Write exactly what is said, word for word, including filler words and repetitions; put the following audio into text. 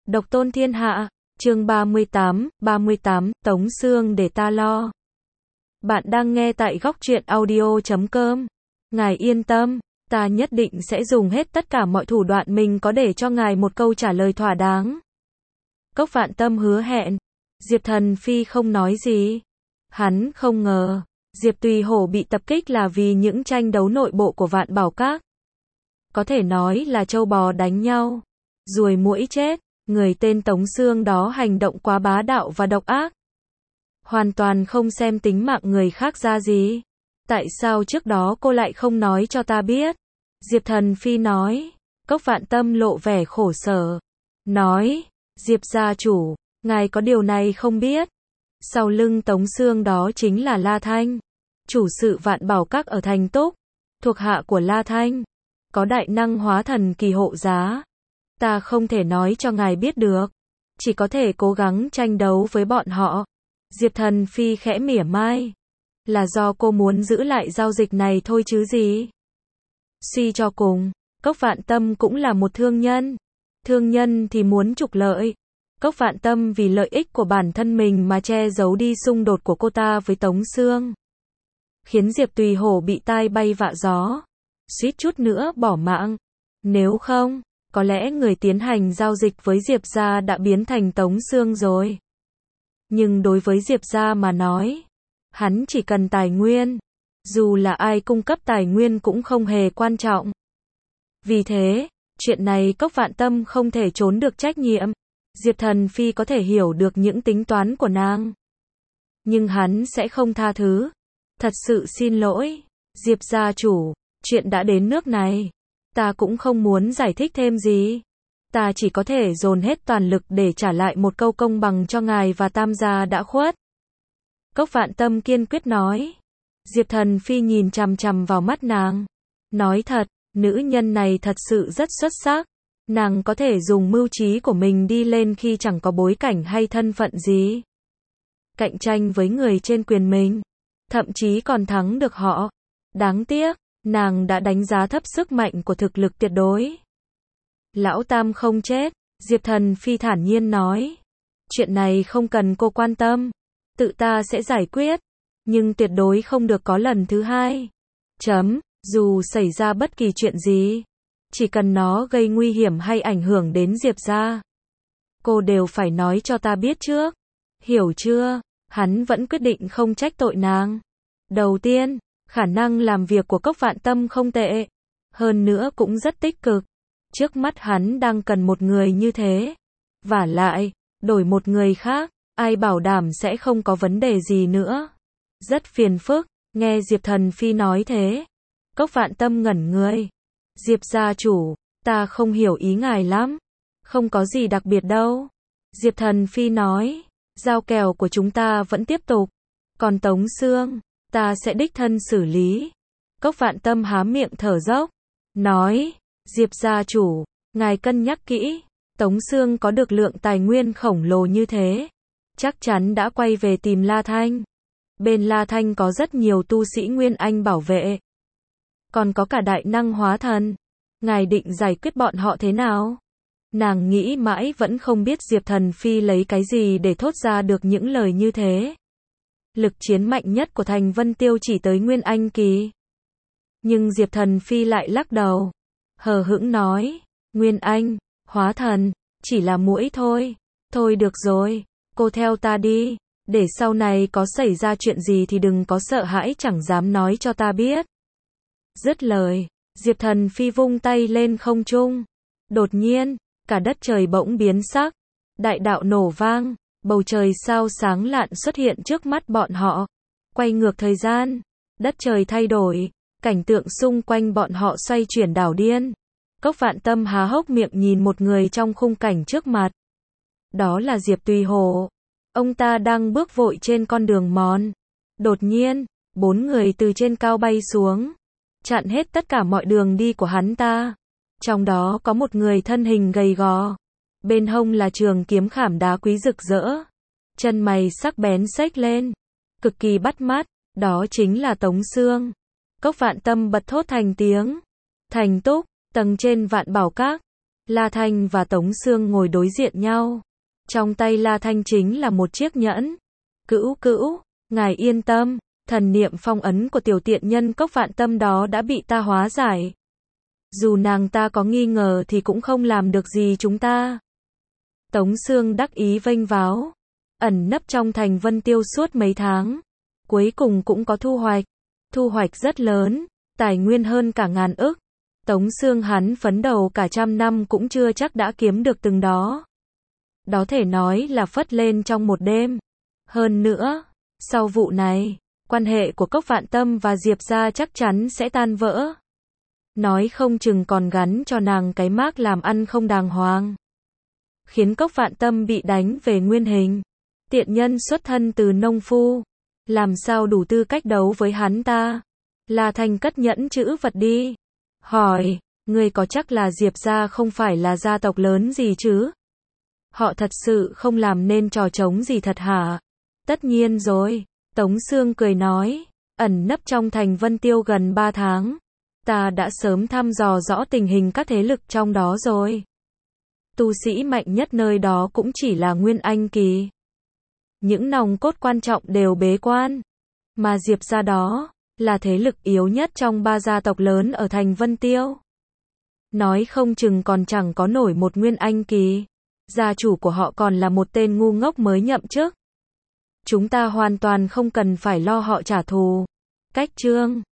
Độc tôn thiên hạ, chương ba mươi tám, ba mươi tám, Tống Xương để ta lo. Bạn đang nghe tại góc truyện audio chấm com. Ngài yên tâm, ta nhất định sẽ dùng hết tất cả mọi thủ đoạn mình có để cho ngài một câu trả lời thỏa đáng. Cốc Vạn Tâm hứa hẹn. Diệp Thần Phi không nói gì. Hắn không ngờ, Diệp Tùy Hổ bị tập kích là vì những tranh đấu nội bộ của Vạn Bảo Các. Có thể nói là trâu bò đánh nhau, ruồi muỗi chết. Người tên Tống Xương đó hành động quá bá đạo và độc ác. Hoàn toàn không xem tính mạng người khác ra gì. Tại sao trước đó cô lại không nói cho ta biết? Diệp Thần Phi nói. Cốc Vạn Tâm lộ vẻ khổ sở. Nói, Diệp gia chủ, ngài có điều này không biết. Sau lưng Tống Xương đó chính là La Thanh, chủ sự Vạn Bảo Các ở Thành Túc, thuộc hạ của La Thanh, có đại năng hóa thần kỳ hộ giá. Ta không thể nói cho ngài biết được, chỉ có thể cố gắng tranh đấu với bọn họ. Diệp Thần Phi khẽ mỉa mai. Là do cô muốn giữ lại giao dịch này thôi chứ gì. Suy cho cùng, Cốc Vạn Tâm cũng là một thương nhân. Thương nhân thì muốn trục lợi. Cốc Vạn Tâm vì lợi ích của bản thân mình mà che giấu đi xung đột của cô ta với Tống Xương, khiến Diệp Tùy Hổ bị tai bay vạ gió, suýt chút nữa bỏ mạng. Nếu không, có lẽ người tiến hành giao dịch với Diệp gia đã biến thành Tống Xương rồi. Nhưng đối với Diệp gia mà nói, hắn chỉ cần tài nguyên. Dù là ai cung cấp tài nguyên cũng không hề quan trọng. Vì thế, chuyện này Cốc Vạn Tâm không thể trốn được trách nhiệm. Diệp Thần Phi có thể hiểu được những tính toán của nàng, nhưng hắn sẽ không tha thứ. Thật sự xin lỗi, Diệp gia chủ, chuyện đã đến nước này. Ta cũng không muốn giải thích thêm gì. Ta chỉ có thể dồn hết toàn lực để trả lại một câu công bằng cho ngài và Tam gia đã khuất. Cốc Vạn Tâm kiên quyết nói. Diệp Thần Phi nhìn chằm chằm vào mắt nàng. Nói thật, nữ nhân này thật sự rất xuất sắc. Nàng có thể dùng mưu trí của mình đi lên khi chẳng có bối cảnh hay thân phận gì. Cạnh tranh với người trên quyền mình. Thậm chí còn thắng được họ. Đáng tiếc, nàng đã đánh giá thấp sức mạnh của thực lực tuyệt đối. Lão Tam không chết, Diệp Thần Phi thản nhiên nói. Chuyện này không cần cô quan tâm. Tự ta sẽ giải quyết. Nhưng tuyệt đối không được có lần thứ hai. Chấm, dù xảy ra bất kỳ chuyện gì, chỉ cần nó gây nguy hiểm hay ảnh hưởng đến Diệp gia, cô đều phải nói cho ta biết trước. Hiểu chưa? Hắn vẫn quyết định không trách tội nàng. Đầu tiên, khả năng làm việc của Cốc Vạn Tâm không tệ. Hơn nữa cũng rất tích cực. Trước mắt hắn đang cần một người như thế. Vả lại, đổi một người khác, ai bảo đảm sẽ không có vấn đề gì nữa. Rất phiền phức. Nghe Diệp Thần Phi nói thế, Cốc Vạn Tâm ngẩn người. Diệp gia chủ, ta không hiểu ý ngài lắm. Không có gì đặc biệt đâu. Diệp Thần Phi nói. Giao kèo của chúng ta vẫn tiếp tục. Còn Tống Xương, ta sẽ đích thân xử lý. Cốc Vạn Tâm há miệng thở dốc. Nói. Diệp gia chủ, ngài cân nhắc kỹ. Tống Xương có được lượng tài nguyên khổng lồ như thế, chắc chắn đã quay về tìm La Thanh. Bên La Thanh có rất nhiều tu sĩ Nguyên Anh bảo vệ. Còn có cả đại năng hóa thần. Ngài định giải quyết bọn họ thế nào? Nàng nghĩ mãi vẫn không biết Diệp Thần Phi lấy cái gì để thốt ra được những lời như thế. Lực chiến mạnh nhất của Thành Vân Tiêu chỉ tới Nguyên Anh kỳ. Nhưng Diệp Thần Phi lại lắc đầu. Hờ hững nói. Nguyên Anh, hóa thần, chỉ là muỗi thôi. Thôi được rồi, cô theo ta đi. Để sau này có xảy ra chuyện gì thì đừng có sợ hãi chẳng dám nói cho ta biết. Dứt lời, Diệp Thần Phi vung tay lên không trung. Đột nhiên, cả đất trời bỗng biến sắc. Đại đạo nổ vang, bầu trời sao sáng lạn xuất hiện trước mắt bọn họ. Quay ngược thời gian, đất trời thay đổi, cảnh tượng xung quanh bọn họ xoay chuyển đảo điên. Cốc Vạn Tâm há hốc miệng nhìn một người trong khung cảnh trước mặt. Đó là Diệp Tùy Hổ. Ông ta đang bước vội trên con đường mòn. Đột nhiên, bốn người từ trên cao bay xuống, chặn hết tất cả mọi đường đi của hắn ta. Trong đó có một người thân hình gầy gò, bên hông là trường kiếm khảm đá quý rực rỡ, chân mày sắc bén xếch lên, cực kỳ bắt mắt. Đó chính là Tống Xương. Cốc Vạn Tâm bật thốt thành tiếng. Thành Túc, tầng trên Vạn Bảo Các, La Thanh và Tống Xương ngồi đối diện nhau. Trong tay La Thanh chính là một chiếc nhẫn. Cữu cữu, ngài yên tâm, thần niệm phong ấn của tiểu tiện nhân Cốc Vạn Tâm đó đã bị ta hóa giải. Dù nàng ta có nghi ngờ thì cũng không làm được gì chúng ta. Tống Xương đắc ý vênh váo. Ẩn nấp trong thành Vân Tiêu suốt mấy tháng. Cuối cùng cũng có thu hoạch. Thu hoạch rất lớn, tài nguyên hơn cả ngàn ức. Tống Xương hắn phấn đầu cả trăm năm cũng chưa chắc đã kiếm được từng đó. Đó thể nói là phất lên trong một đêm. Hơn nữa, sau vụ này, quan hệ của Cốc Vạn Tâm và Diệp gia chắc chắn sẽ tan vỡ. Nói không chừng còn gắn cho nàng cái mác làm ăn không đàng hoàng. Khiến Cốc Vạn Tâm bị đánh về nguyên hình. Tiện nhân xuất thân từ nông phu. Làm sao đủ tư cách đấu với hắn ta? La Thanh cất nhẫn chữ vật đi. Hỏi, người có chắc là Diệp gia không phải là gia tộc lớn gì chứ? Họ thật sự không làm nên trò trống gì thật hả? Tất nhiên rồi. Tống Xương cười nói, ẩn nấp trong thành Vân Tiêu gần ba tháng. Ta đã sớm thăm dò rõ tình hình các thế lực trong đó rồi. Tu sĩ mạnh nhất nơi đó cũng chỉ là Nguyên Anh kỳ. Những nòng cốt quan trọng đều bế quan. Mà Diệp gia đó, là thế lực yếu nhất trong ba gia tộc lớn ở thành Vân Tiêu. Nói không chừng còn chẳng có nổi một Nguyên Anh kỳ. Gia chủ của họ còn là một tên ngu ngốc mới nhậm chức. Chúng ta hoàn toàn không cần phải lo họ trả thù. Cách chương